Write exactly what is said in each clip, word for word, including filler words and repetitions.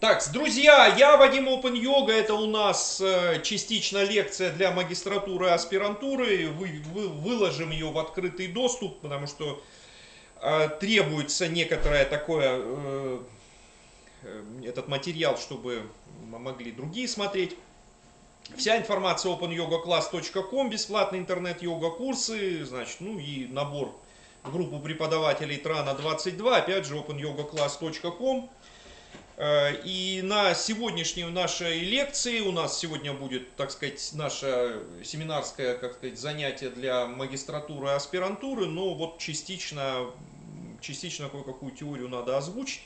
Так, друзья, я Вадим Open Yoga. Это у нас э, частично лекция для магистратуры и аспирантуры. Вы, вы- выложим ее в открытый доступ, потому что э, требуется некоторое такое, э, э, этот материал, чтобы могли другие смотреть. Вся информация open yoga class точка com, бесплатные интернет-йога курсы, значит, ну и набор в группу преподавателей Трана двадцать два, опять же open yoga class точка com. И на сегодняшней нашей лекции у нас сегодня будет, так сказать, наше семинарское, как сказать, занятие для магистратуры и аспирантуры, но вот частично, частично кое-какую теорию надо озвучить.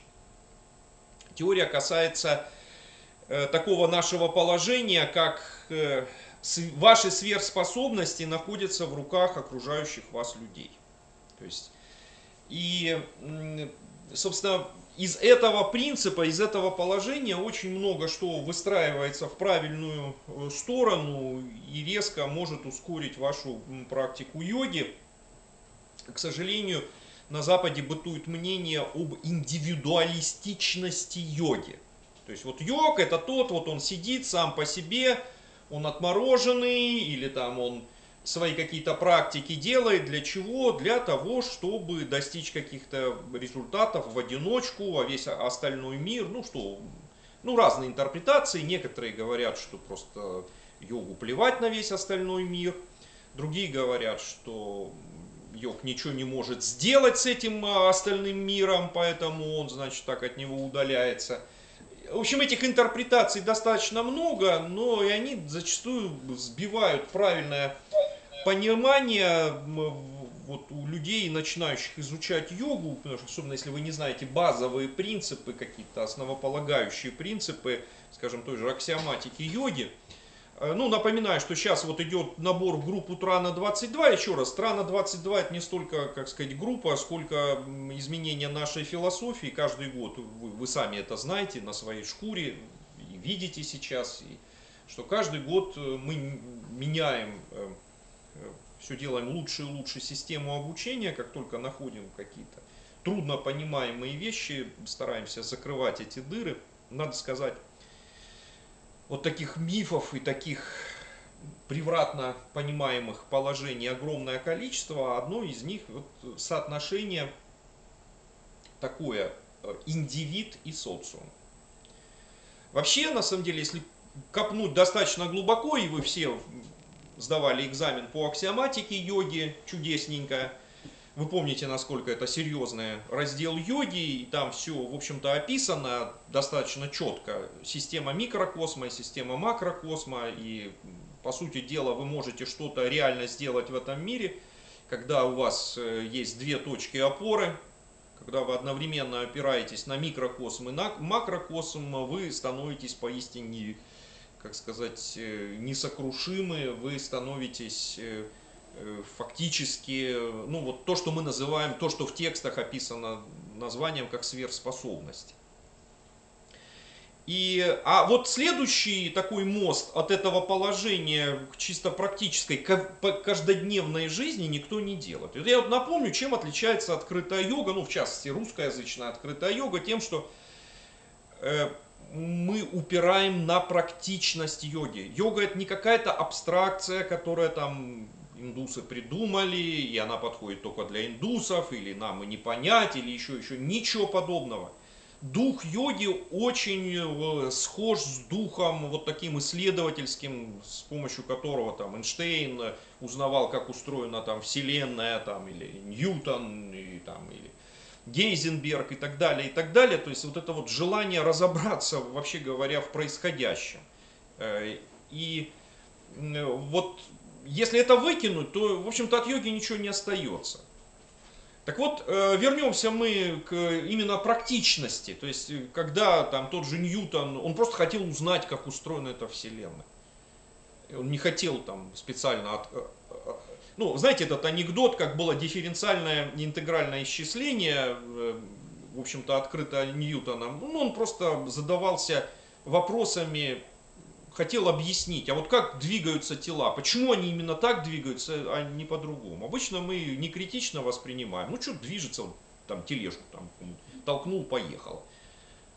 Теория касается э, такого нашего положения, как э, ваши сверхспособности находятся в руках окружающих вас людей. То есть, и, собственно, из этого принципа, из этого положения очень много что выстраивается в правильную сторону и резко может ускорить вашу практику йоги. К сожалению, на Западе бытует мнение об индивидуалистичности йоги. То есть вот йог это тот, вот он сидит сам по себе, он отмороженный или там он свои какие-то практики делает. Для чего? Для того, чтобы достичь каких-то результатов в одиночку, а весь остальной мир, ну что, ну разные интерпретации. Некоторые говорят, что просто йогу плевать на весь остальной мир. Другие говорят, что йог ничего не может сделать с этим остальным миром, поэтому он, значит, так от него удаляется. В общем, этих интерпретаций достаточно много, но и они зачастую сбивают правильное понимание вот у людей, начинающих изучать йогу, потому что, особенно если вы не знаете базовые принципы, какие-то основополагающие принципы, скажем, той же аксиоматики йоги. Ну, напоминаю, что сейчас вот идет набор в группу Трана двадцать два. Еще раз, Трана двадцать два это не столько, как сказать, группа, сколько изменения нашей философии. Каждый год вы, вы сами это знаете на своей шкуре, и видите сейчас, и что каждый год мы меняем, все делаем лучше и лучше систему обучения. Как только находим какие-то трудно понимаемые вещи, стараемся закрывать эти дыры. Надо сказать, вот таких мифов и таких превратно понимаемых положений огромное количество. Одно из них вот соотношение такое: индивид и социум. Вообще, на самом деле, если копнуть достаточно глубоко, и вы все сдавали экзамен по аксиоматике йоги чудесненько, вы помните, насколько это серьезный раздел йоги, и там все, в общем-то, описано достаточно четко. Система микрокосма и система макрокосма, и, по сути дела, вы можете что-то реально сделать в этом мире, когда у вас есть две точки опоры, когда вы одновременно опираетесь на микрокосм и на макрокосм, вы становитесь поистине, как сказать, несокрушимы, вы становитесь фактически, ну вот то, что мы называем, то, что в текстах описано названием как сверхспособность. И, а вот следующий такой мост от этого положения к чисто практической, каждодневной жизни никто не делает. Я вот напомню, чем отличается открытая йога, ну в частности русскоязычная открытая йога, тем, что э, мы упираем на практичность йоги. Йога это не какая-то абстракция, которая там индусы придумали, и она подходит только для индусов, или нам и не понять, или еще, еще. Ничего подобного. Дух йоги очень схож с духом вот таким исследовательским, с помощью которого там Эйнштейн узнавал, как устроена там Вселенная, там, или Ньютон, и, там, или Гейзенберг и так далее, и так далее. То есть вот это вот желание разобраться, вообще говоря, в происходящем. И вот если это выкинуть, то, в общем-то, от йоги ничего не остается. Так вот, вернемся мы к именно практичности. То есть, когда там тот же Ньютон, он просто хотел узнать, как устроена эта Вселенная. Он не хотел там специально... От... Ну, знаете, этот анекдот, как было дифференциальное интегральное исчисление, в общем-то, открыто Ньютоном. Ну, он просто задавался вопросами, хотел объяснить, а вот как двигаются тела, почему они именно так двигаются, а не по-другому. Обычно мы не критично воспринимаем, ну что движется, там тележку там, толкнул, поехал.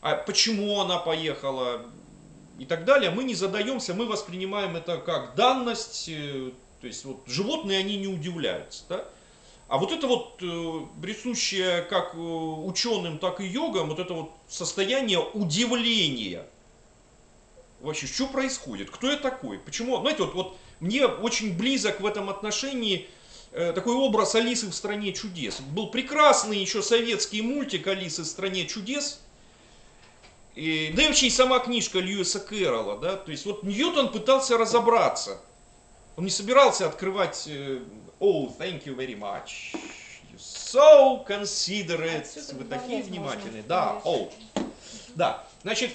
а почему она поехала и так далее, мы не задаемся, мы воспринимаем это как данность, то есть вот животные, они не удивляются, да? А вот это вот э, присущее как ученым, так и йогам, вот это вот состояние удивления. Вообще, что происходит? Кто я такой? Почему? Знаете, вот, вот мне очень близок в этом отношении э, такой образ Алисы в «Стране чудес». Был прекрасный еще советский мультик «Алисы в стране чудес». И, да и вообще и сама книжка Льюиса Кэрролла, да, то есть вот Ньютон пытался разобраться. Он не собирался открывать «Oh, thank you very much, you're so considerate», вы такие внимательные. Да, «Oh». Да, значит,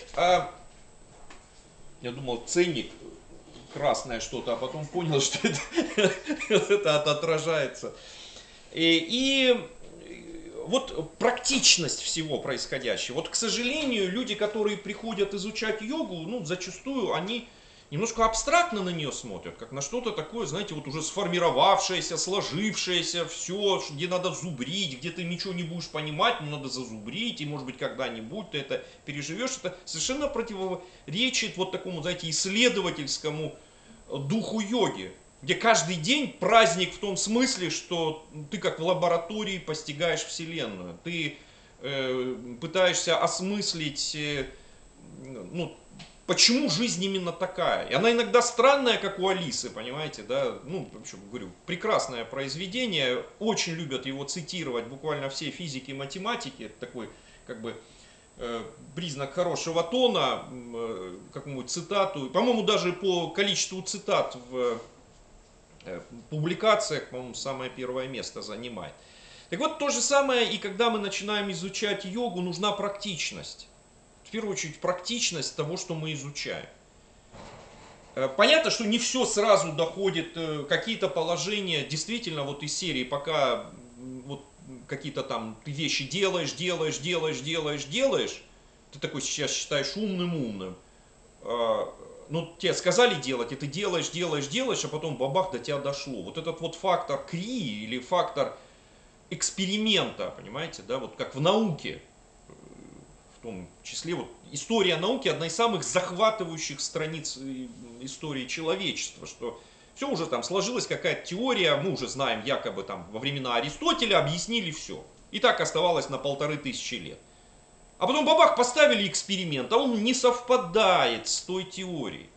я думал, ценник, красное что-то, а потом понял, что это, это отражается. И, и вот практичность всего происходящего. Вот, к сожалению, люди, которые приходят изучать йогу, ну, зачастую они немножко абстрактно на нее смотрят, как на что-то такое, знаете, вот уже сформировавшееся, сложившееся, все, где надо зубрить, где ты ничего не будешь понимать, но надо зазубрить, и, может быть, когда-нибудь ты это переживешь. Это совершенно противоречит вот такому, знаете, исследовательскому духу йоги, где каждый день праздник в том смысле, что ты как в лаборатории постигаешь Вселенную, ты э, пытаешься осмыслить, э, ну, почему жизнь именно такая. И она иногда странная, как у Алисы, понимаете, да, ну, в общем, говорю, прекрасное произведение, очень любят его цитировать буквально все физики и математики, это такой, как бы, э, признак хорошего тона, э, какую-нибудь цитату, по-моему, даже по количеству цитат в э, публикациях, по-моему, самое первое место занимает. Так вот, то же самое, и когда мы начинаем изучать йогу, нужна практичность. В первую очередь практичность того, что мы изучаем. Понятно, что не все сразу доходит, какие-то положения действительно вот из серии, пока вот какие-то там ты вещи делаешь, делаешь, делаешь, делаешь, делаешь, ты такой сейчас считаешь умным-умным. Ну, тебе сказали делать, и ты делаешь, делаешь, делаешь, а потом бабах, до тебя дошло. Вот этот вот фактор крии или фактор эксперимента, понимаете, да, вот как в науке. В том числе вот история науки одна из самых захватывающих страниц истории человечества, что все уже там сложилась какая-то теория, мы уже знаем, якобы там во времена Аристотеля объяснили все. И так оставалось на полторы тысячи лет. А потом бабах, поставили эксперимент, а он не совпадает с той теорией.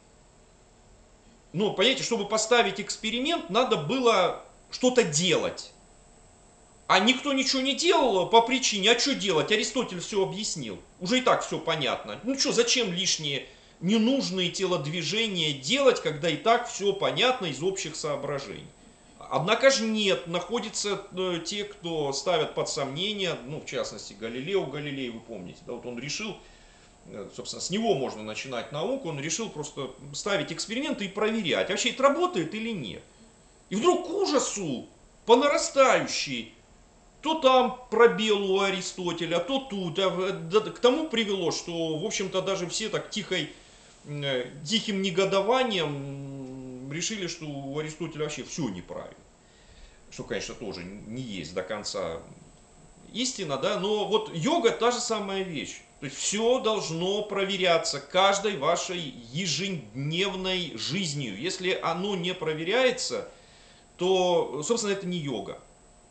Ну, понимаете, чтобы поставить эксперимент, надо было что-то делать. А никто ничего не делал по причине, а что делать? Аристотель все объяснил. Уже и так все понятно. Ну что, зачем лишние ненужные телодвижения делать, когда и так все понятно из общих соображений? Однако же нет, находятся те, кто ставят под сомнение, ну в частности Галилео Галилей, вы помните, да, вот он решил, собственно, с него можно начинать науку, он решил просто ставить эксперименты и проверять, вообще это работает или нет. И вдруг к ужасу, по нарастающей, то там пробел у Аристотеля, то тут. А к тому привело, что, в общем-то, даже все так тихой, тихим негодованием решили, что у Аристотеля вообще все неправильно. Что, конечно, тоже не есть до конца истина, да, но вот йога та же самая вещь. То есть все должно проверяться каждой вашей ежедневной жизнью. Если оно не проверяется, то, собственно, это не йога.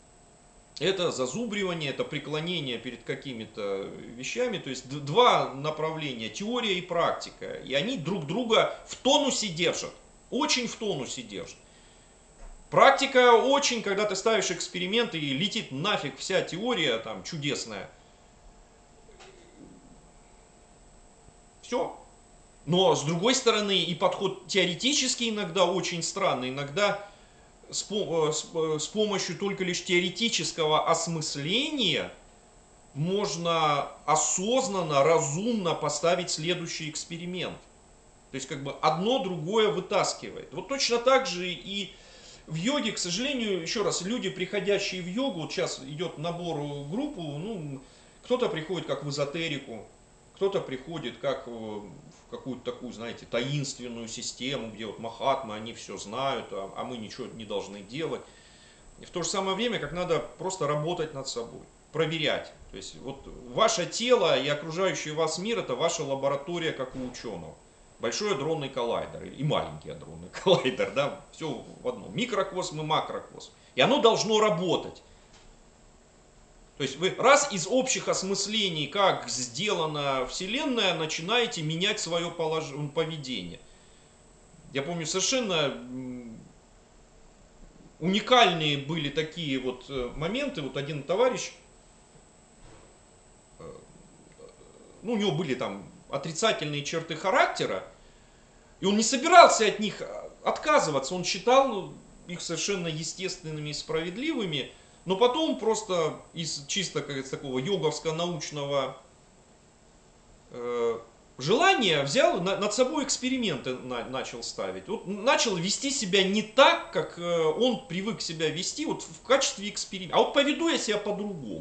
Это зазубривание, это преклонение перед какими-то вещами. То есть два направления, теория и практика. И они друг друга в тонусе держат. Очень в тонусе держат. Практика очень, когда ты ставишь эксперименты и летит нафиг вся теория там чудесная. Все. Но с другой стороны и подход теоретический иногда очень странный. Иногда С, с, с помощью только лишь теоретического осмысления можно осознанно, разумно поставить следующий эксперимент. То есть как бы одно другое вытаскивает. Вот точно так же и в йоге, к сожалению, еще раз, люди, приходящие в йогу, вот сейчас идет набор в группу, ну, кто-то приходит как в эзотерику, кто-то приходит как в какую-то такую, знаете, таинственную систему, где вот махатмы, они все знают, а мы ничего не должны делать. И в то же самое время, как надо просто работать над собой. проверять. То есть вот ваше тело и окружающий вас мир — это ваша лаборатория, как у ученого. Большой адронный коллайдер и маленький адронный коллайдер, да, все в одном. Микрокосм и макрокосм. И оно должно работать. То есть вы раз из общих осмыслений, как сделана Вселенная, начинаете менять свое полож... поведение. Я помню, совершенно уникальные были такие вот моменты. Вот один товарищ, ну, у него были там отрицательные черты характера, и он не собирался от них отказываться, он считал их совершенно естественными и справедливыми, но потом просто из чисто как из такого йоговско-научного э, желания взял, на, над собой эксперименты на, начал ставить. Вот начал вести себя не так, как э, он привык себя вести, вот в качестве эксперимента. А вот поведу я себя по-другому.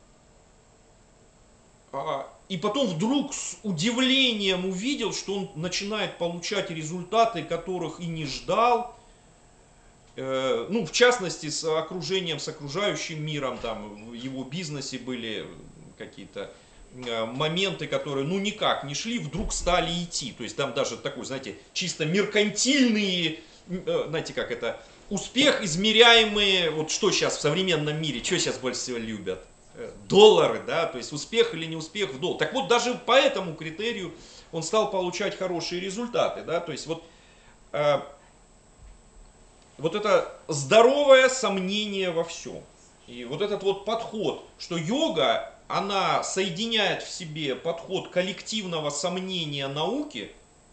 А, И потом вдруг с удивлением увидел, что он начинает получать результаты, которых и не ждал. Ну, в частности, с окружением, с окружающим миром, там в его бизнесе были какие-то моменты, которые, ну, никак не шли, вдруг стали идти. То есть там даже такой, знаете, чисто меркантильный, знаете, как это, успех, измеряемый, вот что сейчас в современном мире, что сейчас больше всего любят? Доллары, да, то есть успех или не успех в доллар. Так вот, даже по этому критерию он стал получать хорошие результаты, да, то есть вот, э, вот это здоровое сомнение во всем. И вот этот вот подход, что йога, она соединяет в себе подход коллективного сомнения науки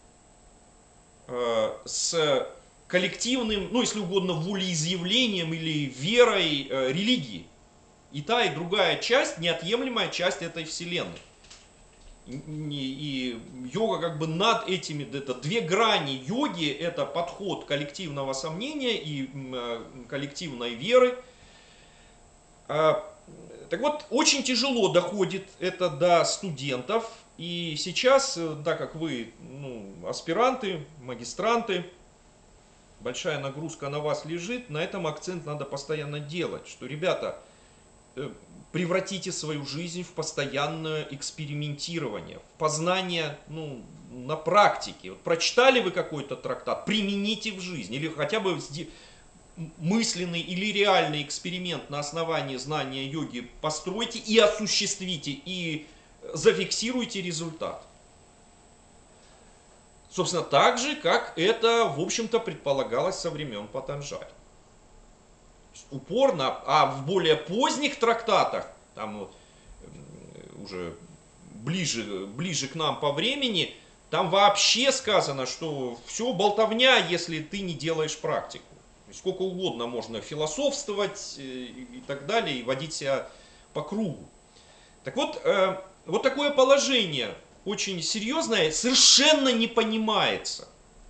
э, с коллективным, ну, если угодно, волеизъявлением или верой э, религии. И та, и другая часть, неотъемлемая часть этой вселенной. И, и йога как бы над этими, это две грани йоги, это подход коллективного сомнения и э, коллективной веры. А, так вот, очень тяжело доходит это до студентов. И сейчас, так как вы, ну, аспиранты, магистранты, большая нагрузка на вас лежит, на этом акцент надо постоянно делать, что, ребята, превратите свою жизнь в постоянное экспериментирование, в познание, ну, на практике. Вот прочитали вы какой-то трактат, примените в жизни, или хотя бы мысленный или реальный эксперимент на основании знания йоги постройте и осуществите, и зафиксируйте результат. Собственно, так же, как это, в общем-то, предполагалось со времен Патанджали. Упорно, а в более поздних трактатах, там вот, уже ближе, ближе к нам по времени, там вообще сказано, что все болтовня, если ты не делаешь практику. Сколько угодно можно философствовать и так далее, и водить себя по кругу. Так вот, вот такое положение очень серьезное совершенно не понимается.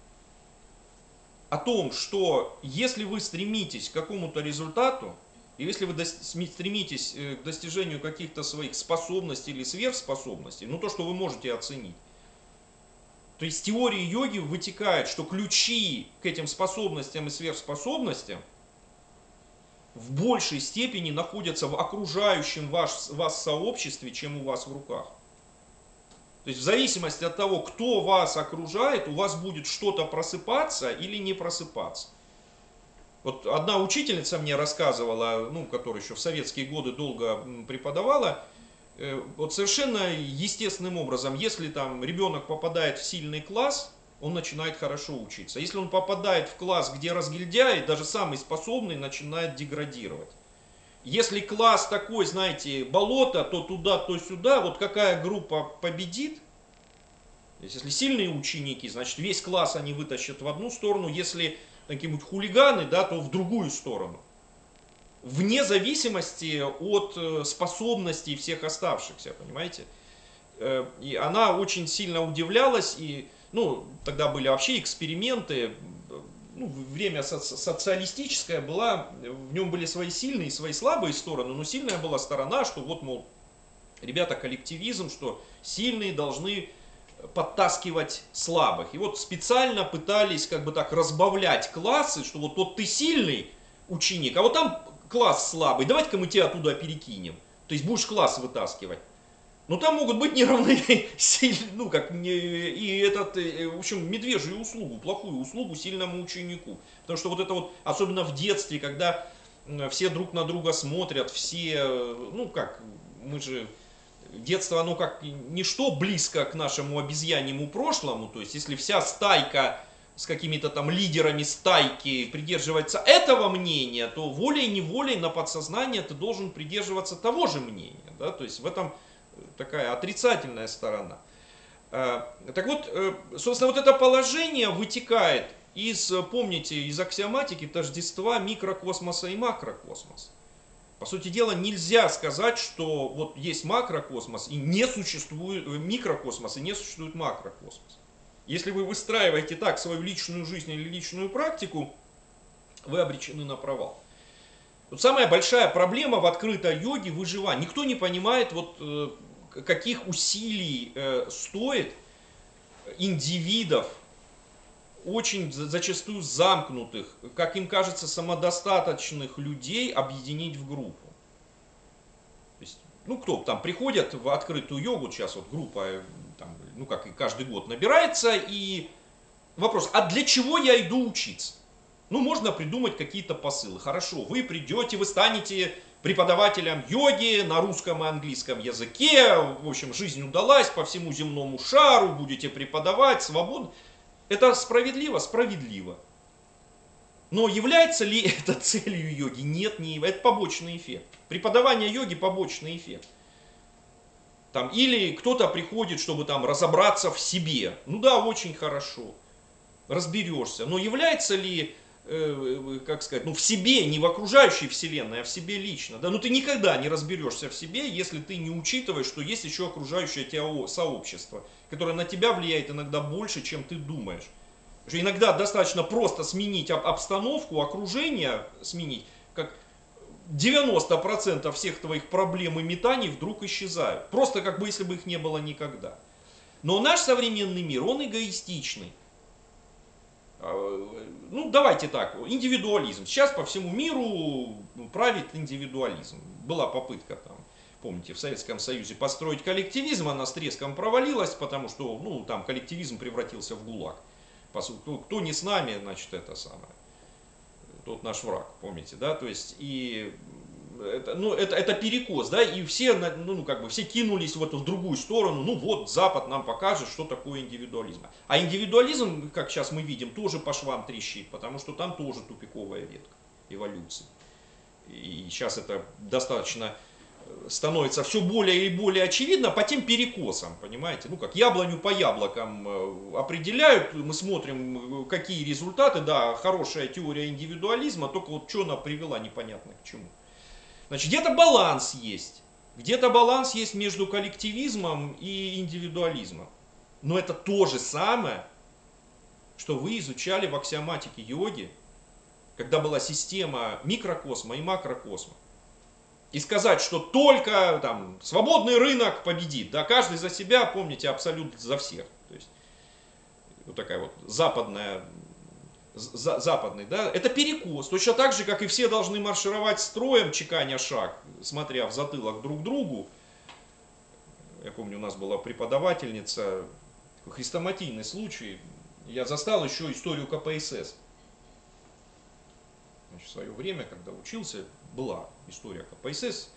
О том, что если вы стремитесь к какому-то результату, или если вы стремитесь к достижению каких-то своих способностей или сверхспособностей, ну то, что вы можете оценить, то из теории йоги вытекает, что ключи к этим способностям и сверхспособностям в большей степени находятся в окружающем вас, вас сообществе, чем у вас в руках. То есть в зависимости от того, кто вас окружает, у вас будет что-то просыпаться или не просыпаться. Вот одна учительница мне рассказывала, ну, которая еще в советские годы долго преподавала, вот совершенно естественным образом, если там ребенок попадает в сильный класс, он начинает хорошо учиться. Если он попадает в класс, где разгильдяй, даже самый способный начинает деградировать. Если класс такой, знаете, болото, то туда, то сюда, вот какая группа победит, если сильные ученики, значит весь класс они вытащат в одну сторону, если какие-нибудь хулиганы, да, то в другую сторону. Вне зависимости от способностей всех оставшихся, понимаете? И она очень сильно удивлялась, и, ну, тогда были вообще эксперименты, ну, время соци социалистическое было, в нем были свои сильные и свои слабые стороны, но сильная была сторона, что вот, мол, ребята, коллективизм, что сильные должны подтаскивать слабых. И вот специально пытались как бы так разбавлять классы, что вот, вот ты сильный ученик, а вот там класс слабый, давайте-ка мы тебя оттуда перекинем. То есть будешь класс вытаскивать. Но там могут быть неравные сильные, ну как, не, и этот, в общем, медвежью услугу, плохую услугу сильному ученику. Потому что вот это вот, особенно в детстве, когда все друг на друга смотрят, все, ну как, мы же, детство оно как ничто близко к нашему обезьяньему прошлому, то есть если вся стайка с какими-то там лидерами стайки придерживается этого мнения, то волей-неволей на подсознание ты должен придерживаться того же мнения, да, то есть в этом такая отрицательная сторона. Так вот, собственно, вот это положение вытекает из, помните, из аксиоматики тождества микрокосмоса и макрокосмоса. По сути дела, нельзя сказать, что вот есть макрокосмос и не существует микрокосмос и не существует макрокосмос. Если вы выстраиваете так свою личную жизнь или личную практику, вы обречены на провал. Вот самая большая проблема в открытой йоге — выживание. Никто не понимает, вот, каких усилий стоит индивидов, очень зачастую замкнутых, как им кажется, самодостаточных людей объединить в группу. То есть, ну, кто там приходят в открытую йогу, сейчас вот группа, там, ну, как и каждый год набирается, и вопрос, а для чего я иду учиться? Ну, можно придумать какие-то посылы. Хорошо, вы придете, вы станете преподавателем йоги на русском и английском языке, в общем, жизнь удалась по всему земному шару, будете преподавать свободно. Это справедливо? Справедливо. Но является ли это целью йоги? Нет, не является. Это побочный эффект. Преподавание йоги — побочный эффект. Там, или кто-то приходит, чтобы там разобраться в себе. Ну да, очень хорошо. Разберешься. Но является ли, э, как сказать, ну в себе, не в окружающей вселенной, а в себе лично. Да? Ну ты никогда не разберешься в себе, если ты не учитываешь, что есть еще окружающее тебя сообщество, которое на тебя влияет иногда больше, чем ты думаешь. Что иногда достаточно просто сменить обстановку, окружение сменить, как девяносто процентов всех твоих проблем и метаний вдруг исчезают. Просто как бы если бы их не было никогда. Но наш современный мир, он эгоистичный. Ну, давайте так, индивидуализм. Сейчас по всему миру правит индивидуализм. Была попытка там, помните, в Советском Союзе построить коллективизм, она с треском провалилась, потому что, ну, там коллективизм превратился в ГУЛАГ. Кто, кто не с нами, значит, это самое, тот наш враг, помните, да, то есть, и это, ну, это, это перекос, да, и все, ну, как бы, все кинулись в эту в другую сторону, ну, вот, Запад нам покажет, что такое индивидуализм. А индивидуализм, как сейчас мы видим, тоже по швам трещит, потому что там тоже тупиковая ветка эволюции. И сейчас это достаточно становится все более и более очевидно по тем перекосам, понимаете, ну, как яблоню по яблокам определяют, мы смотрим, какие результаты, да, хорошая теория индивидуализма, только вот что она привела, непонятно к чему. Значит, где-то баланс есть. Где-то баланс есть между коллективизмом и индивидуализмом. Но это то же самое, что вы изучали в аксиоматике йоги, когда была система микрокосма и макрокосма. И сказать, что только там свободный рынок победит, да, каждый за себя, помните, абсолют за всех. То есть вот такая вот западная, за, западный, да, это перекос. Точно так же, как и все должны маршировать строем, чеканя шаг, смотря в затылок друг другу. Я помню, у нас была преподавательница, хрестоматийный случай. Я застал еще историю ка пэ эс эс. Значит, в свое время, когда учился, была история ка пэ эс эс.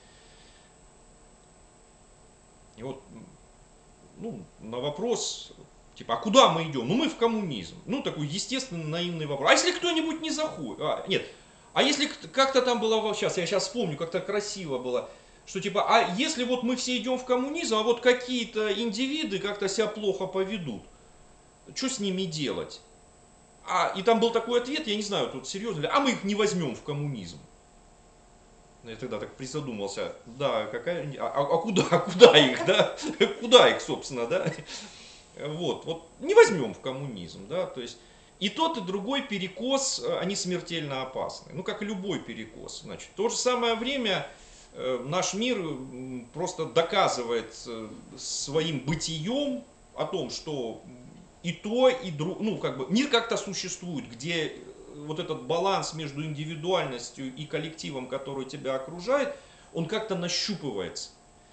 И вот, ну, на вопрос, типа, а куда мы идем? Ну, мы в коммунизм. Ну, такой естественный, наивный вопрос. А если кто-нибудь не заходит? А, нет. А если как-то там было, сейчас, я сейчас вспомню, как-то красиво было, что типа, а если вот мы все идем в коммунизм, а вот какие-то индивиды как-то себя плохо поведут, что с ними делать? А, и там был такой ответ, я не знаю, тут серьезно, а мы их не возьмем в коммунизм. Я тогда так призадумался, да, какая, а, а куда, а куда их, да, куда их, собственно, да, вот, вот, не возьмем в коммунизм, да, то есть, и тот, и другой перекос, они смертельно опасны, ну, как и любой перекос, значит, в то же самое время наш мир просто доказывает своим бытием о том, что и то, и друг, ну, как бы, мир как-то существует, где вот этот баланс между индивидуальностью и коллективом, который тебя окружает, он как-то нащупывается.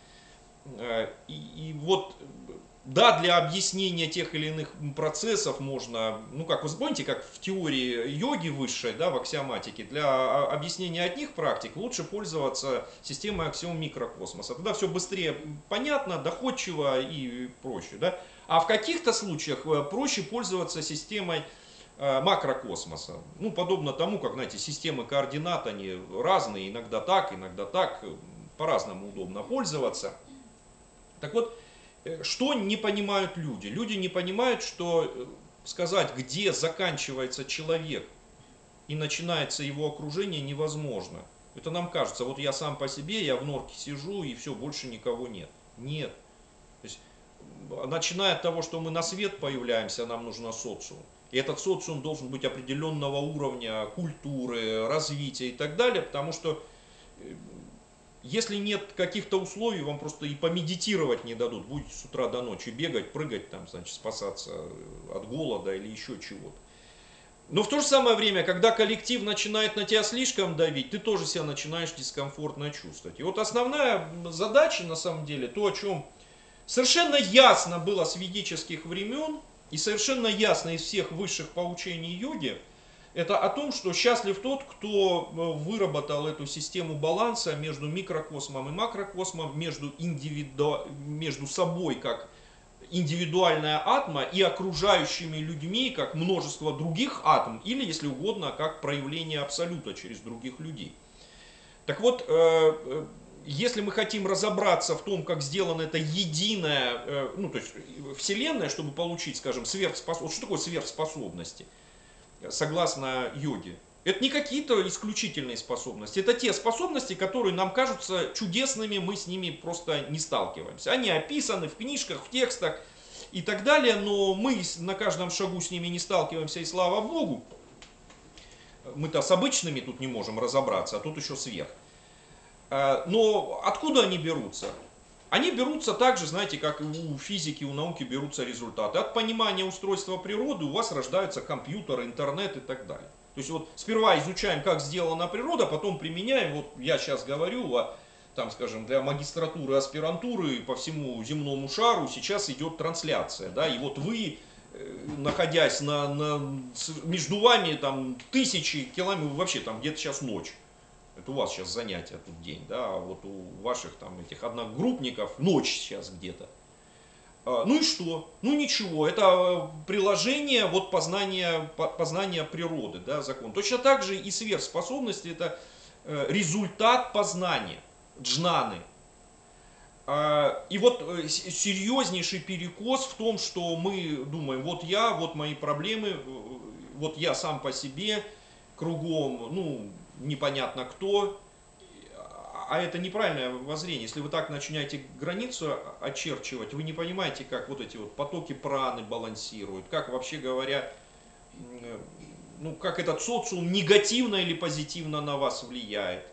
И, и вот, да, для объяснения тех или иных процессов можно, ну как вы помните, как в теории йоги высшей, да, в аксиоматике, для объяснения одних практик лучше пользоваться системой аксиом микрокосмоса. Тогда все быстрее понятно, доходчиво и проще, да. А в каких-то случаях проще пользоваться системой макрокосмоса. Ну, подобно тому, как, знаете, системы координат, они разные, иногда так, иногда так, по-разному удобно пользоваться. Так вот, что не понимают люди? Люди не понимают, что сказать, где заканчивается человек и начинается его окружение, невозможно. Это нам кажется, вот я сам по себе, я в норке сижу и все, больше никого нет. Нет. То есть, начиная от того, что мы на свет появляемся, нам нужно социум. И этот социум должен быть определенного уровня культуры, развития и так далее, потому что если нет каких-то условий, вам просто и помедитировать не дадут. Будете с утра до ночи бегать, прыгать, там, значит, спасаться от голода или еще чего-то. Но в то же самое время, когда коллектив начинает на тебя слишком давить, ты тоже себя начинаешь дискомфортно чувствовать. И вот основная задача, на самом деле, то, о чем совершенно ясно было с ведических времен, и совершенно ясно из всех высших поучений йоги, это о том, что счастлив тот, кто выработал эту систему баланса между микрокосмом и макрокосмом, между, индивиду... между собой как индивидуальная атма и окружающими людьми как множество других атом, или, если угодно, как проявление абсолюта через других людей. Так вот, если мы хотим разобраться в том, как сделана эта единая, ну, то есть Вселенная, чтобы получить, скажем, сверхспособности, что такое сверхспособности, согласно йоге, это не какие-то исключительные способности, это те способности, которые нам кажутся чудесными, мы с ними просто не сталкиваемся. Они описаны в книжках, в текстах и так далее, но мы на каждом шагу с ними не сталкиваемся, и слава Богу, мы-то с обычными тут не можем разобраться, а тут еще сверх. Но откуда они берутся? Они берутся так же, знаете, как и у физики, у науки берутся результаты. От понимания устройства природы у вас рождаются компьютеры, интернет и так далее. То есть вот сперва изучаем, как сделана природа, потом применяем. Вот я сейчас говорю, а, там, скажем, для магистратуры, аспирантуры по всему земному шару сейчас идет трансляция. Да, и вот вы, находясь на, на, между вами там, тысячи километров, вообще там где-то сейчас ночь. Это у вас сейчас занятие тут день, да, а вот у ваших там этих одногруппников ночь сейчас где-то. Ну и что? Ну ничего, это приложение вот познания, познания природы, да, закон. Точно так же и сверхспособности это результат познания, джнаны. И вот серьезнейший перекос в том, что мы думаем, вот я, вот мои проблемы, вот я сам по себе, кругом, ну, непонятно кто, а это неправильное воззрение. Если вы так начинаете границу очерчивать, вы не понимаете, как вот эти вот потоки праны балансируют, как вообще говоря, ну, как этот социум негативно или позитивно на вас влияет.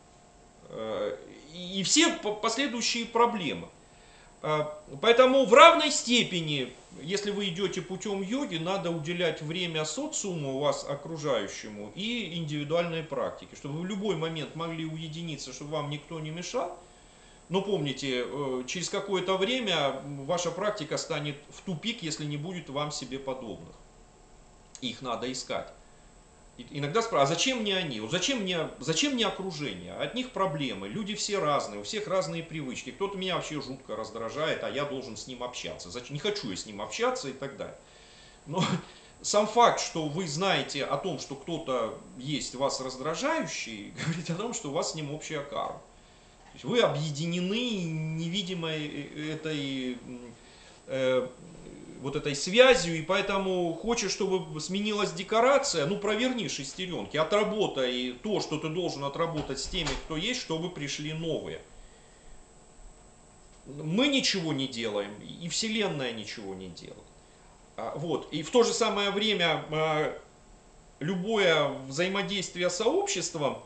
И все последующие проблемы. Поэтому в равной степени, если вы идете путем йоги, надо уделять время социуму, вас окружающему, и индивидуальной практике, чтобы вы в любой момент могли уединиться, чтобы вам никто не мешал. Но помните, через какое-то время ваша практика станет в тупик, если не будет вам себе подобных. Их надо искать. Иногда спрашивают, а зачем мне они? Вот зачем мне, зачем мне окружение? От них проблемы, люди все разные, у всех разные привычки. Кто-то меня вообще жутко раздражает, а я должен с ним общаться. Зачем? Не хочу я с ним общаться и так далее. Но сам факт, что вы знаете о том, что кто-то есть вас раздражающий, говорит о том, что у вас с ним общая карма. То есть вы объединены невидимой этой... Э, вот этой связью, и поэтому хочешь, чтобы сменилась декорация, ну проверни шестеренки, отработай то, что ты должен отработать с теми, кто есть, чтобы пришли новые. Мы ничего не делаем, и Вселенная ничего не делает. Вот. И в то же самое время любое взаимодействие с сообществом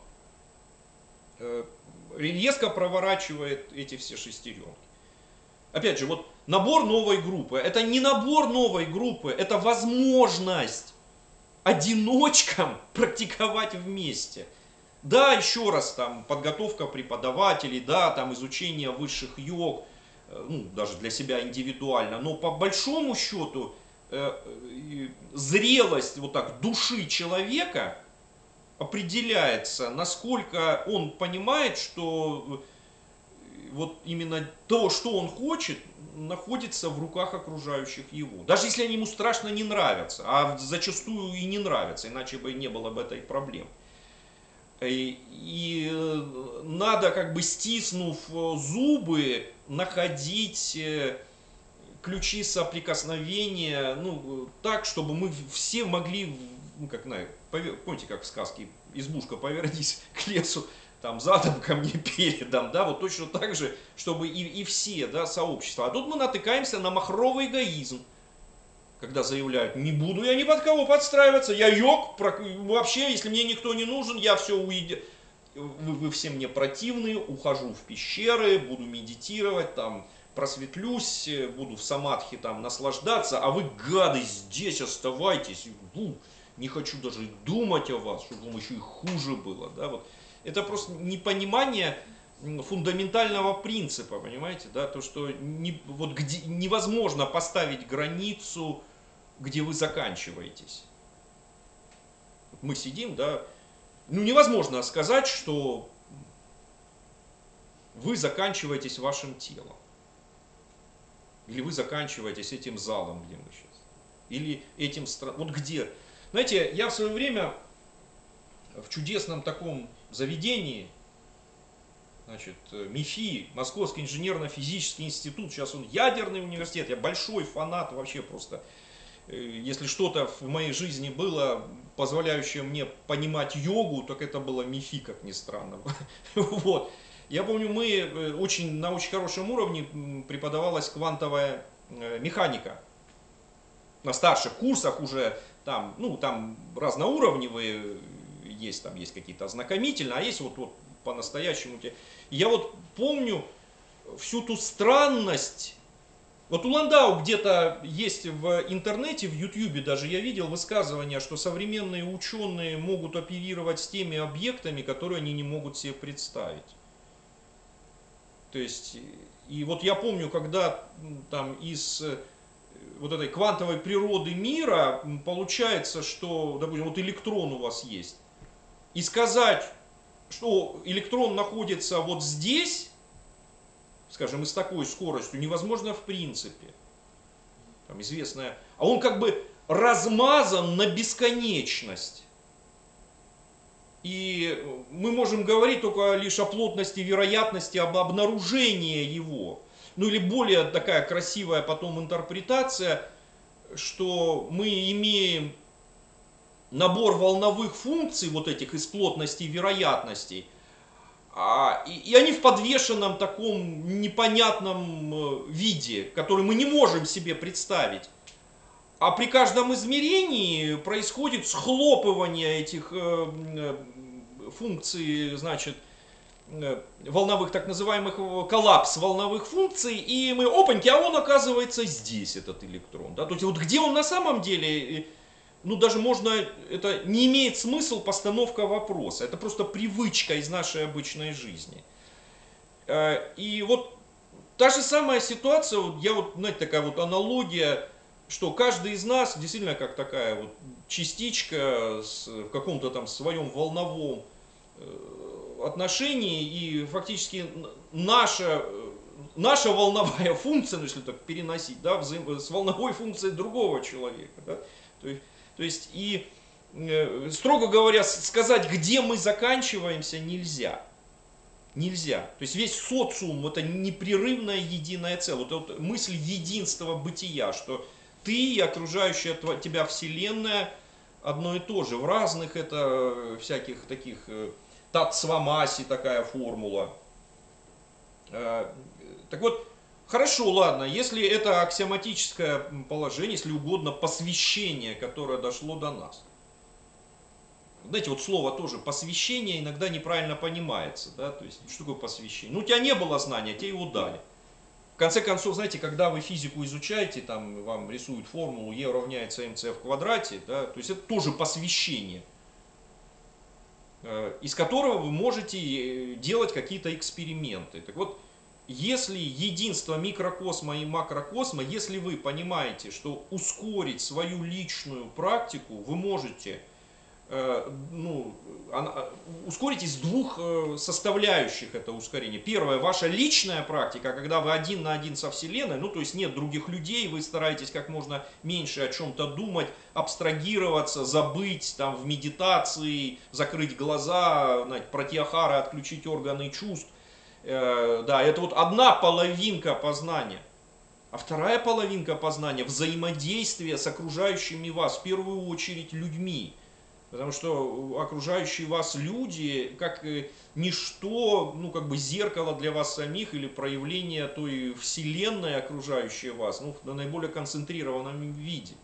резко проворачивает эти все шестеренки. Опять же, вот набор новой группы. Это не набор новой группы, это возможность одиночкам практиковать вместе. Да, еще раз, там, подготовка преподавателей, да, там, изучение высших йог, ну, даже для себя индивидуально, но по большому счету зрелость вот так души человека определяется, насколько он понимает, что вот именно то, что он хочет, находится в руках окружающих его. Даже если они ему страшно не нравятся, а зачастую и не нравятся, иначе бы не было бы этой проблемы. И, и надо, как бы стиснув зубы, находить ключи соприкосновения, ну, так, чтобы мы все могли, ну, как, знаю, помните, как в сказке, избушка, повернись к лесу, там, задом ко мне, передом, да, вот точно так же, чтобы и, и все, да, сообщества. А тут мы натыкаемся на махровый эгоизм, когда заявляют, не буду я ни под кого подстраиваться, я йог, вообще, если мне никто не нужен, я все уйду. Вы, вы все мне противны, ухожу в пещеры, буду медитировать, там, просветлюсь, буду в самадхи там наслаждаться, а вы, гады, здесь оставайтесь, ну, не хочу даже думать о вас, чтобы вам еще и хуже было, да, вот. Это просто непонимание фундаментального принципа, понимаете, да, то, что не, вот где, невозможно поставить границу, где вы заканчиваетесь. Мы сидим, да, ну невозможно сказать, что вы заканчиваетесь вашим телом. Или вы заканчиваетесь этим залом, где мы сейчас. Или этим страном. Вот где. Знаете, я в свое время в чудесном таком заведении, значит, МИФИ, Московский инженерно-физический институт, сейчас он ядерный университет, я большой фанат вообще просто. Если что-то в моей жизни было, позволяющее мне понимать йогу, так это было МИФИ, как ни странно. Вот. Я помню, мы очень, на очень хорошем уровне преподавалась квантовая механика. На старших курсах уже там, ну, там разноуровневые есть, там есть какие-то ознакомительные, а есть вот, вот по-настоящему. Я вот помню всю ту странность. Вот у Ландау где-то есть в интернете, в Ютьюбе даже я видел высказывание, что современные ученые могут оперировать с теми объектами, которые они не могут себе представить. То есть, и вот я помню, когда там из вот этой квантовой природы мира получается, что, допустим, вот электрон у вас есть, и сказать, что электрон находится вот здесь, скажем, и с такой скоростью, невозможно в принципе. Там известная, а он как бы размазан на бесконечность. И мы можем говорить только лишь о плотности вероятности, об обнаружении его. Ну или более такая красивая потом интерпретация, что мы имеем набор волновых функций, вот этих из плотности вероятностей, а, и, и они в подвешенном таком непонятном виде, который мы не можем себе представить. А при каждом измерении происходит схлопывание этих э, функций, значит, э, волновых, так называемых, коллапс волновых функций, и мы, опаньки, а он оказывается здесь, этот электрон. Да? То есть вот где он на самом деле, ну даже можно, это не имеет смысл постановка вопроса, это просто привычка из нашей обычной жизни. Э, и вот та же самая ситуация, вот я вот, знаете, такая вот аналогия, что каждый из нас действительно как такая вот частичка с, в каком-то там своем волновом отношении, и фактически наша, наша волновая функция, ну если так переносить, да, взаим, с волновой функцией другого человека. Да, то, есть, то есть и, строго говоря, сказать, где мы заканчиваемся, нельзя. Нельзя. То есть весь социум это непрерывное единое целое. Это вот мысль единства бытия, что ты и окружающая тебя вселенная одно и то же. В разных это всяких таких татсвамаси такая формула. Так вот, хорошо, ладно, если это аксиоматическое положение, если угодно, посвящение, которое дошло до нас. Знаете, вот слово тоже посвящение иногда неправильно понимается. Да? То есть, что такое посвящение? Ну, у тебя не было знания, тебе его дали. В конце концов, знаете, когда вы физику изучаете, там вам рисуют формулу E равняется mc в квадрате, да, то есть это тоже посвящение. из которого вы можете делать какие-то эксперименты. Так вот, если единство микрокосма и макрокосма, если вы понимаете, что ускорить свою личную практику вы можете, ну, ускорить из двух составляющих это ускорение. Первое, ваша личная практика, когда вы один на один со Вселенной, ну то есть нет других людей, вы стараетесь как можно меньше о чем-то думать, абстрагироваться, забыть там в медитации, закрыть глаза, пратьяхара, отключить органы чувств. Да, это вот одна половинка познания. А вторая половинка познания — взаимодействие с окружающими вас, в первую очередь людьми. Потому что окружающие вас люди, как ничто, ну как бы зеркало для вас самих или проявление той вселенной, окружающей вас, ну в наиболее концентрированном виде.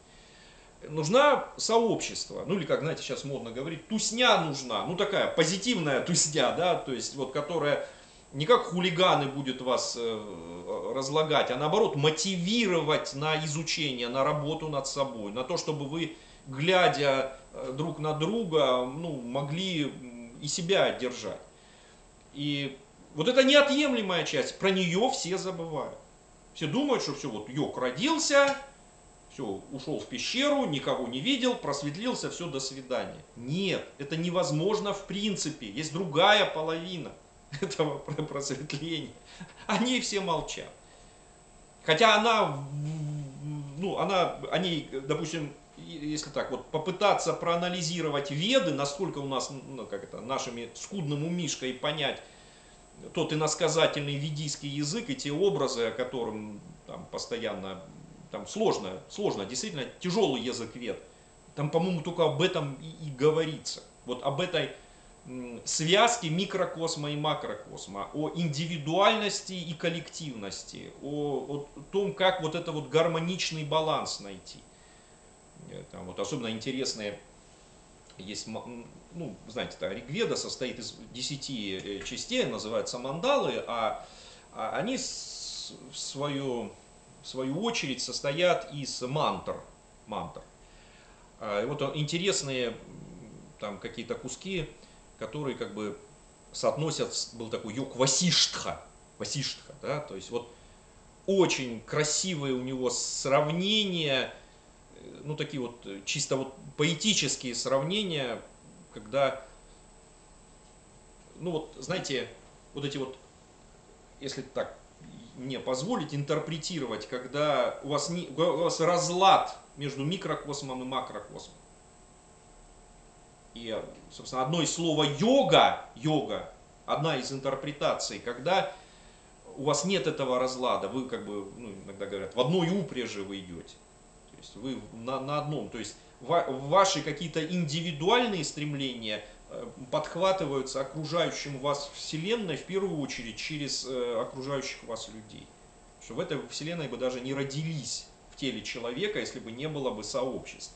Нужна сообщество, ну или как, знаете, сейчас модно говорить, тусня нужна, ну такая позитивная тусня, да, то есть вот которая не как хулиганы будет вас разлагать, а наоборот мотивировать на изучение, на работу над собой, на то, чтобы вы, глядя друг на друга, ну, могли и себя держать. И вот это неотъемлемая часть, про нее все забывают. Все думают, что все, вот йог родился, все, ушел в пещеру, никого не видел, просветлился, все, до свидания. Нет, это невозможно в принципе, есть другая половина этого просветления. О ней все молчат. Хотя она, ну, она, о ней, допустим, если так вот попытаться проанализировать Веды, насколько у нас, ну, как это, нашими скудным умишкой понять тот иносказательный ведийский язык и те образы, о котором там постоянно, там сложно, сложно, действительно тяжелый язык Вед. Там, по-моему, только об этом и, и говорится. Вот об этой связки микрокосма и макрокосма, о индивидуальности и коллективности, о, о том, как вот это вот гармоничный баланс найти. Там вот особенно интересные есть, ну, знаете, Ригведа состоит из десяти частей, называется мандалы, а, а они с, в, свою, в свою очередь состоят из мантр. мантр. И вот интересные там какие-то куски, которые как бы соотносят, был такой йог Васиштха, Васиштха, да, то есть вот очень красивые у него сравнения, ну такие вот чисто вот поэтические сравнения, когда, ну вот знаете, вот эти вот, если так мне позволить интерпретировать, когда у вас, не, у вас разлад между микрокосмом и макрокосмом. И, собственно, одно из слова йога, йога, одна из интерпретаций, когда у вас нет этого разлада, вы как бы, ну, иногда говорят, в одной упряжи вы идете. То есть вы на, на одном, то есть ваши какие-то индивидуальные стремления подхватываются окружающим вас Вселенной, в первую очередь, через окружающих вас людей. Что в этой Вселенной бы даже не родились в теле человека, если бы не было бы сообщества.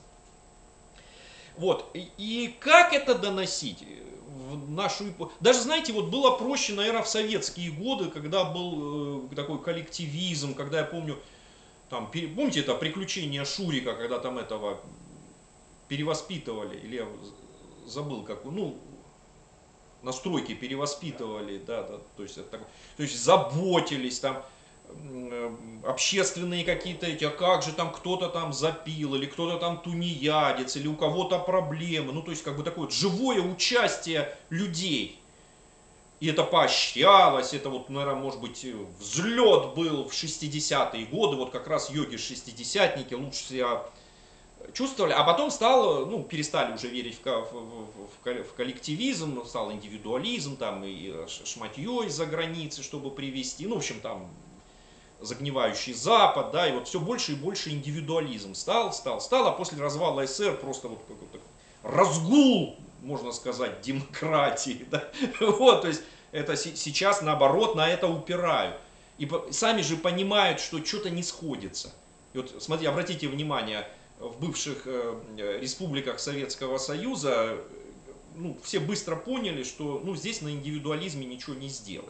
Вот, и, и как это доносить в нашу эпоху? Даже, знаете, вот было проще, наверное, в советские годы, когда был э, такой коллективизм, когда я помню, там, помните это приключение Шурика, когда там этого перевоспитывали, или я забыл, как, ну, на стройке перевоспитывали, да, да, то есть, это такое, то есть заботились, там, общественные какие-то эти, а как же там кто-то там запил, или кто-то там тунеядец, или у кого-то проблемы, ну то есть как бы такое вот живое участие людей. И это поощрялось, это вот, наверное, может быть, взлет был в шестидесятые годы, вот как раз йоги-шестидесятники лучше себя чувствовали, а потом стало, ну, перестали уже верить в, в, в, в коллективизм, стал индивидуализм, там, и шматье из-за границы, чтобы привести, ну, в общем, там, загнивающий Запад, да, и вот все больше и больше индивидуализм стал, стал, стал, а после развала СССР просто вот какой-то разгул, можно сказать, демократии, да, вот, то есть это сейчас наоборот на это упирают, и сами же понимают, что что-то не сходится. И вот, смотрите, обратите внимание, в бывших республиках Советского Союза, ну, все быстро поняли, что, ну, здесь на индивидуализме ничего не сделать.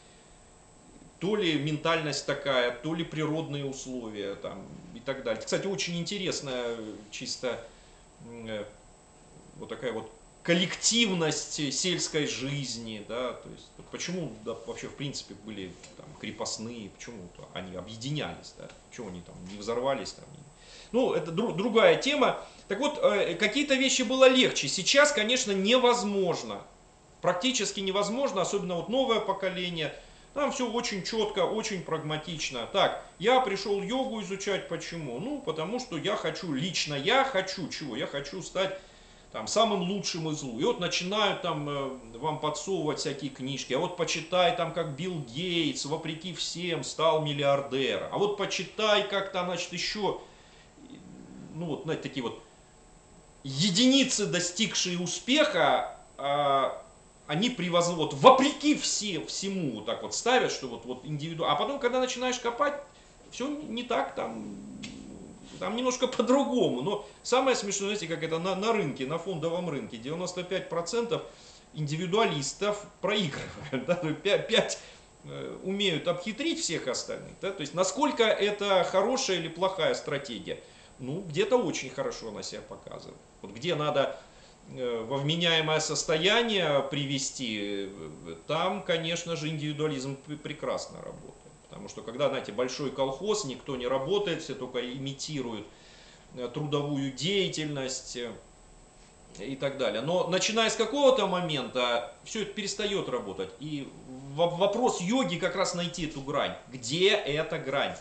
То ли ментальность такая, то ли природные условия там, и так далее. Кстати, очень интересная чисто э, вот такая вот коллективность сельской жизни, да, то есть почему да, вообще в принципе были там, крепостные, почему они объединялись, да, почему они там не взорвались, там, ну это дру, другая тема. Так вот, э, какие-то вещи было легче, сейчас, конечно, невозможно, практически невозможно, особенно вот новое поколение, там все очень четко, очень прагматично. Так, я пришел йогу изучать, почему? Ну, потому что я хочу, лично я хочу чего? Я хочу стать там, самым лучшим из лучших. И вот начинают там э, вам подсовывать всякие книжки. А вот почитай там, как Билл Гейтс, вопреки всем, стал миллиардером. А вот почитай, как там, значит, еще, ну вот, знаете, такие вот единицы, достигшие успеха, э, они превозносят, вот, вопреки все, всему, вот так вот ставят, что вот, вот индивидуально. А потом, когда начинаешь копать, все не так, там, там немножко по-другому. Но самое смешное, знаете, как это на, на рынке, на фондовом рынке, девяносто пять процентов индивидуалистов проигрывают, да, пять процентов умеют обхитрить всех остальных. Да, то есть, насколько это хорошая или плохая стратегия? Ну, где-то очень хорошо она себя показывает. Вот где надо во вменяемое состояние привести, там, конечно же, индивидуализм прекрасно работает. Потому что когда, знаете, большой колхоз, никто не работает, все только имитируют трудовую деятельность и так далее. Но начиная с какого-то момента, все это перестает работать. И вопрос йоги как раз найти эту грань. Где эта грань?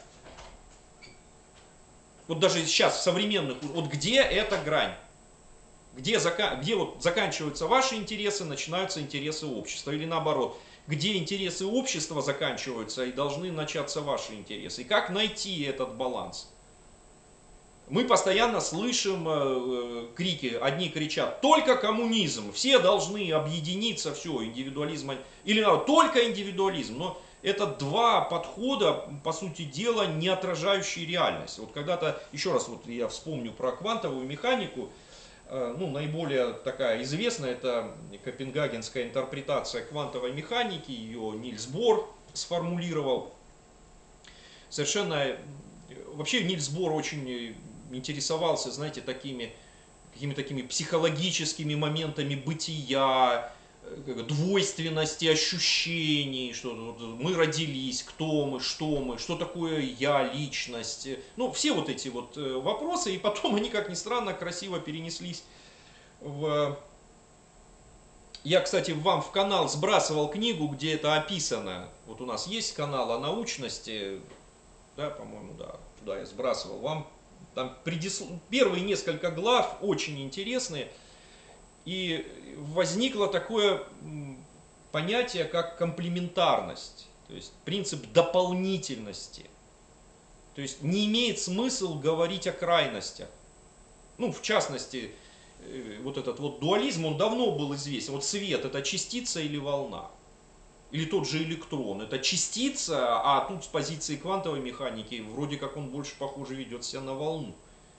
Вот даже сейчас, в современных, вот где эта грань? Где, где вот заканчиваются ваши интересы, начинаются интересы общества, или наоборот, где интересы общества заканчиваются и должны начаться ваши интересы. И как найти этот баланс? Мы постоянно слышим э, крики, одни кричат, только коммунизм, все должны объединиться, все, индивидуализм, или наоборот, только индивидуализм. Но это два подхода, по сути дела, не отражающие реальность. Вот когда-то, еще раз вот я вспомню про квантовую механику, ну, наиболее такая известная, это копенгагенская интерпретация квантовой механики, ее Нильс Бор сформулировал. Совершенно, вообще Нильс Бор очень интересовался, знаете, такими, какими-то такими психологическими моментами бытия, двойственности ощущений, что мы родились, кто мы, что мы, что такое я, личность. Ну, все вот эти вот вопросы, и потом они, как ни странно, красиво перенеслись в... Я, кстати, вам в канал сбрасывал книгу, где это описано. Вот у нас есть канал о научности, да, по-моему, да, туда я сбрасывал. Вам там предис... первые несколько глав очень интересные. И возникло такое понятие, как комплементарность, то есть принцип дополнительности. То есть не имеет смысл говорить о крайностях. Ну, в частности, вот этот вот дуализм, он давно был известен. Вот свет – это частица или волна? Или тот же электрон – это частица, а тут с позиции квантовой механики вроде как он больше, похоже, ведет себя на волну.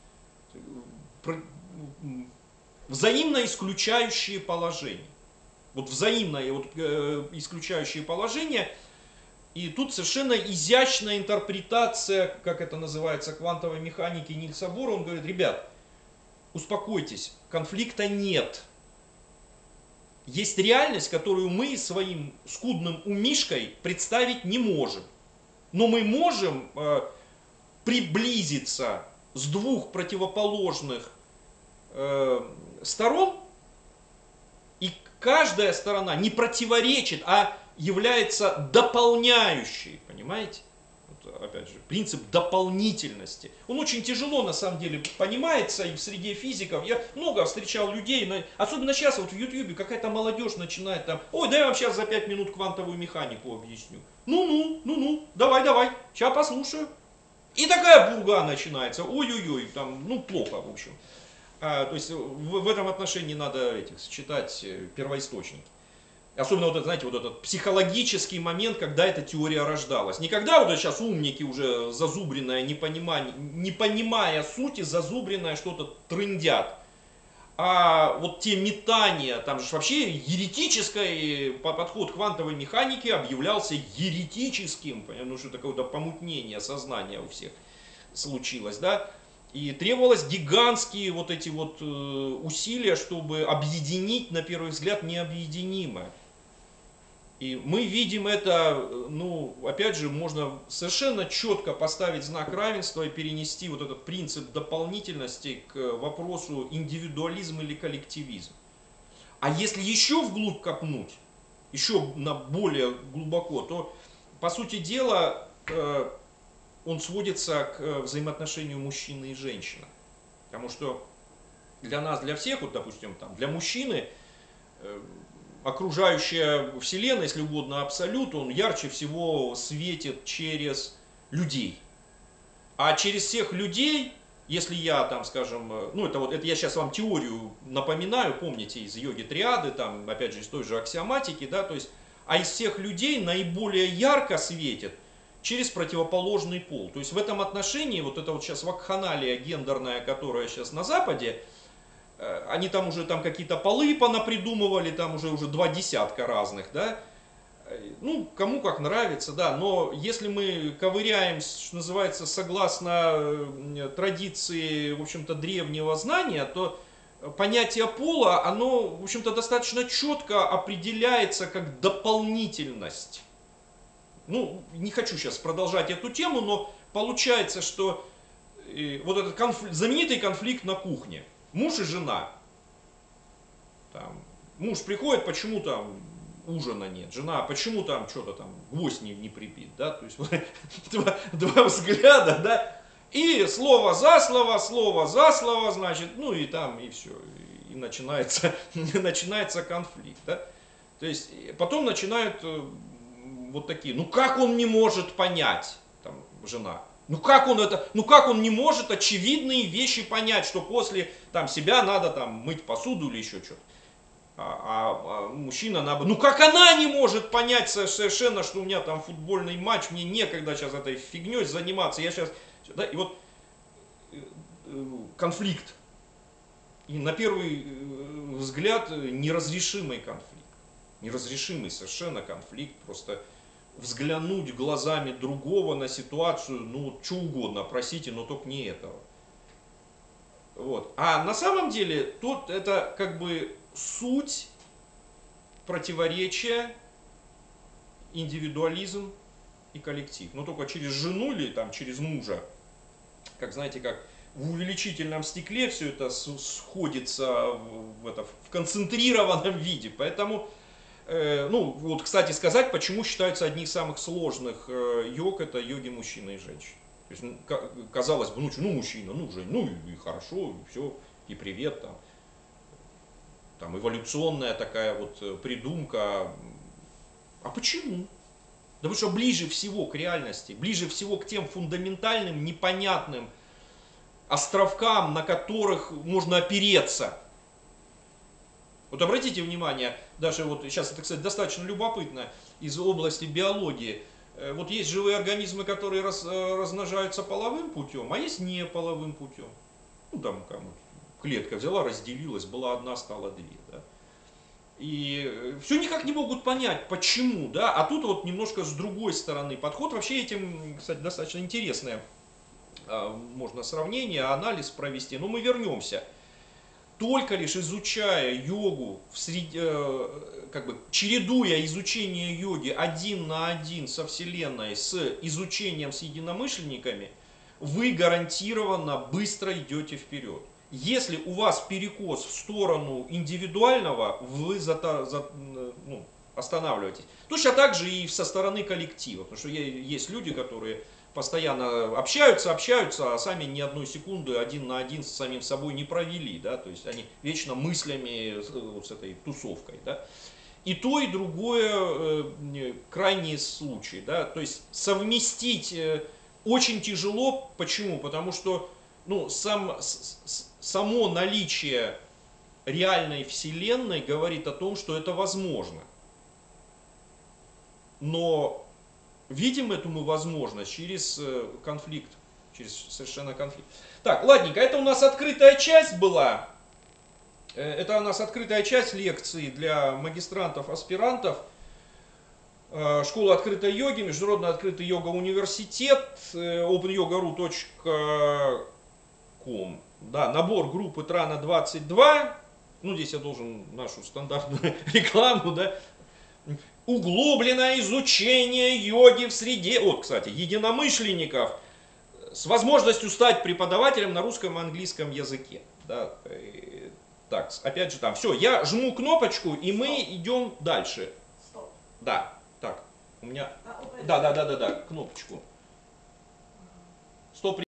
Взаимно исключающие положения. Вот взаимное вот, э, исключающие положения. И тут совершенно изящная интерпретация, как это называется, квантовой механики Нильса Бора. Он говорит, ребят, успокойтесь, конфликта нет. Есть реальность, которую мы своим скудным умишкой представить не можем. Но мы можем э, приблизиться с двух противоположных сторон, и каждая сторона не противоречит, а является дополняющей, понимаете? Вот, опять же, принцип дополнительности. Он очень тяжело, на самом деле, понимается и в среде физиков. Я много встречал людей, но, особенно сейчас вот в Ютьюбе какая-то молодежь начинает там, ой, да я вам сейчас за пять минут квантовую механику объясню. Ну-ну, ну-ну, давай-давай, сейчас послушаю. И такая бурга начинается, ой-ой-ой, там, ну, плохо, в общем. А, то есть в, в этом отношении надо этих, читать первоисточники. Особенно вот, знаете, вот этот психологический момент, когда эта теория рождалась. Не когда вот сейчас умники уже зазубренное, не понимая, не понимая сути, зазубренное что-то трындят. А вот те метания, там же вообще еретический подход квантовой механики объявлялся еретическим, потому что такое помутнение сознания у всех случилось, да. И требовалось гигантские вот эти вот усилия, чтобы объединить, на первый взгляд, необъединимое. И мы видим это, ну, опять же, можно совершенно четко поставить знак равенства и перенести вот этот принцип дополнительности к вопросу индивидуализм или коллективизм. А если еще вглубь копнуть, еще на более глубоко, то, по сути дела, он сводится к взаимоотношению мужчины и женщины. Потому что для нас, для всех, вот, допустим, там, для мужчины окружающая Вселенная, если угодно, абсолют, он ярче всего светит через людей. А через всех людей, если я там, скажем, ну это вот, это я сейчас вам теорию напоминаю, помните, из йоги триады, там, опять же, из той же аксиоматики, да, то есть, а из всех людей наиболее ярко светит через противоположный пол. То есть в этом отношении, вот это вот сейчас вакханалия гендерная, которая сейчас на Западе, они там уже там какие-то полы понапридумывали, там уже, уже два десятка разных, да, ну, кому как нравится, да, но если мы ковыряем, что называется, согласно традиции, в общем-то, древнего знания, то понятие пола, оно, в общем-то, достаточно четко определяется как дополнительность. Ну, не хочу сейчас продолжать эту тему, но получается, что вот этот конфликт, знаменитый конфликт на кухне. Муж и жена. Там, муж приходит, почему там ужина нет. Жена, почему там что-то там гвоздь не, не прибит. Да? То есть вот, два, два взгляда, да. И слово за слово, слово за слово, значит, ну и там, и все. И начинается, начинается конфликт. Да? То есть потом начинают вот такие, ну как он не может понять, там, жена. Ну как он это, ну как он не может очевидные вещи понять, что после там себя надо там мыть посуду или еще что-то. А, а, а мужчина наоборот, ну как она не может понять совершенно, что у меня там футбольный матч, мне некогда сейчас этой фигней заниматься, я сейчас, да, и вот конфликт. И на первый взгляд неразрешимый конфликт, неразрешимый совершенно конфликт, просто взглянуть глазами другого на ситуацию, ну, что угодно, простите, но только не этого. Вот. А на самом деле, тут это как бы суть противоречия, индивидуализм и коллектив. Но только через жену или там, через мужа, как знаете, как в увеличительном стекле все это сходится в, это, в концентрированном виде. Поэтому ну, вот, кстати, сказать, почему считаются одни из самых сложных йог, это йоги мужчины и женщины. То есть, казалось бы, ну, ну мужчина, ну, Жень, ну и хорошо, и все, и привет, там, там эволюционная такая вот придумка. А почему? Да потому что ближе всего к реальности, ближе всего к тем фундаментальным, непонятным островкам, на которых можно опереться. Вот обратите внимание, даже вот сейчас это, кстати, достаточно любопытно из области биологии. Вот есть живые организмы, которые раз, размножаются половым путем, а есть не половым путем. Ну там кому клетка взяла, разделилась, была одна, стала две. Да? И все никак не могут понять, почему. Да? А тут вот немножко с другой стороны подход. Вообще этим, кстати, достаточно интересное можно сравнение, анализ провести. Но мы вернемся. Только лишь изучая йогу, в среди, как бы чередуя изучение йоги один на один со Вселенной, с изучением с единомышленниками, вы гарантированно быстро идете вперед. Если у вас перекос в сторону индивидуального, вы за, за, ну, останавливаетесь. Точно так же и со стороны коллектива, потому что есть люди, которые постоянно общаются, общаются, а сами ни одной секунды один на один с самим собой не провели, да, то есть они вечно мыслями вот с этой тусовкой, да. И то, и другое э, крайние случаи, да, то есть совместить э, очень тяжело, почему? Потому что, ну, сам, с, само наличие реальной вселенной говорит о том, что это возможно. Но видим эту мы возможность через конфликт, через совершенно конфликт. Так, ладненько, это у нас открытая часть была. Это у нас открытая часть лекции для магистрантов, аспирантов. Школа открытой йоги, Международный открытый йога университет, open yoga ru точка com. языком. Да, набор группы Трана двадцать два. Ну, здесь я должен нашу стандартную рекламу, да. Углубленное изучение йоги в среде, вот, кстати, единомышленников с возможностью стать преподавателем на русском и английском языке. Да. Так, опять же там, все, я жму кнопочку, и мы Стоп. идем дальше. Стоп. Да, так, у меня, А, да, да, да, да, да, кнопочку. Стоп.